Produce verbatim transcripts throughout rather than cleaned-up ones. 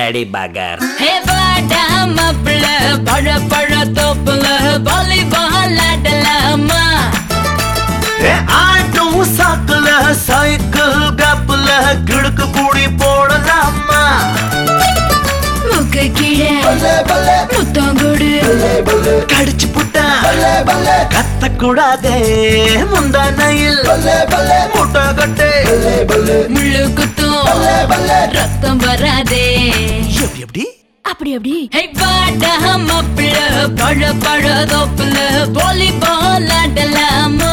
Lady பகர். ஹே வாடா மாப்பிள்ள பழ பழ தோப்புல வாலிபால் ஆடலாமா? ஆட்டும் சாக்குல சைக்கிள் கப்புல கிழக்கு கூடி போடலாமா? முக்க கீழே முத்தங்கொடு கடிச்சு புட்டா கத்த கூடாதே முந்தானையில் முட்டை கட்டே முள்ளு குத்தும் ரத்தம் வராதே. எப்படி எப்படி அப்படி அப்படி ஹே வாடா மாப்பிள்ள பழ பழ தோப்புல வாலிபால் ஆடலாமா?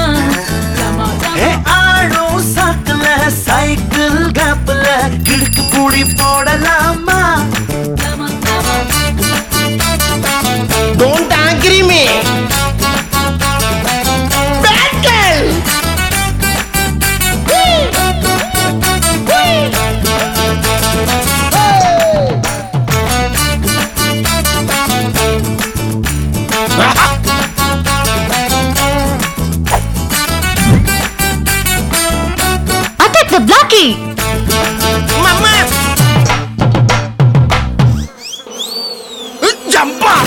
ஆடும் சாக்குல சைக்கிள் கப்புல கிழக்கு கூடி போடலாமா? Don't agree me. Bad girl. Attack the blocky. Mama. Jump up.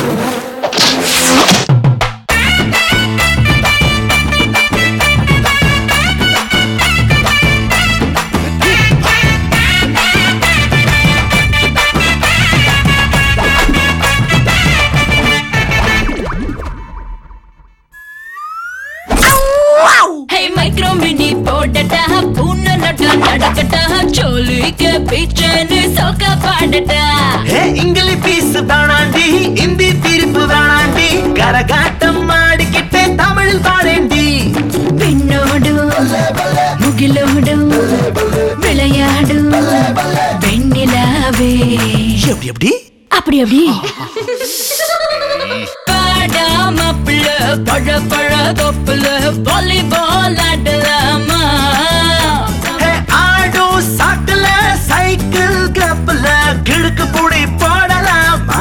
Hey micro mini போடடா பூன நட நடக்கடா சோலிக்கு பீச்சனு சோக பாடடா. இங்கிலீஷ் பீஸ் தானாண்டி இந்தி தீர்ப்பு தானாண்டி கரகாட்டம் ஆடிக்கிட்டே தமிழ் பாடேண்டி. பெண்ணோடும் முகிலோடும் விளையாடும் வெண்ணிலாவே. எப்படி எப்படி அப்படி அப்படி பாடா மாப்பிள்ள பழ பழ தொப்புல வாலிபால் ஆடலாமா? ஆடும் சாக்குல சைக்கிள் கப்புல கிழக்கு பூடி போடலாமா?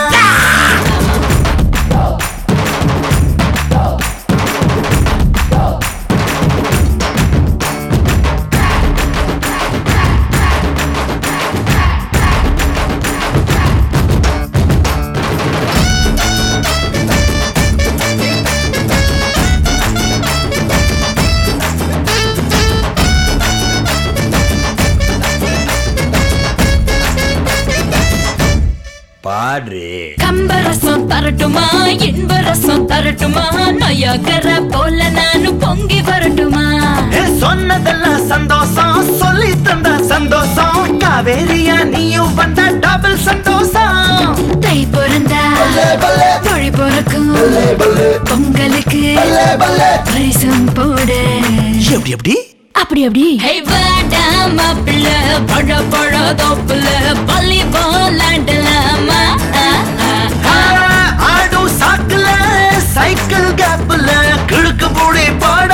பாடு. கம்பரசம் தரட்டுமா இன்பரசம் தரட்டுமா? நயகர போல நானும் பொங்கி வரட்டுமா? சொன்னதெல்லாம் சந்தோஷம் சொல்லி தந்த சந்தோஷம் காவேரியா நீயும் வந்த டபுள் சந்தோஷம். தை பிறந்தா மொழி பிறக்கும் பொங்கலுக்கு பரிசம் போட. எப்படி எப்படி அப்படி அப்படி ஹே வாடா மாப்பிள்ள பழ பழ தோப்புல வாலிபால் ஆடலாமா? ஆடும் சாக்குல சைக்கிள் கப்புல கிழக்கு பூடி போட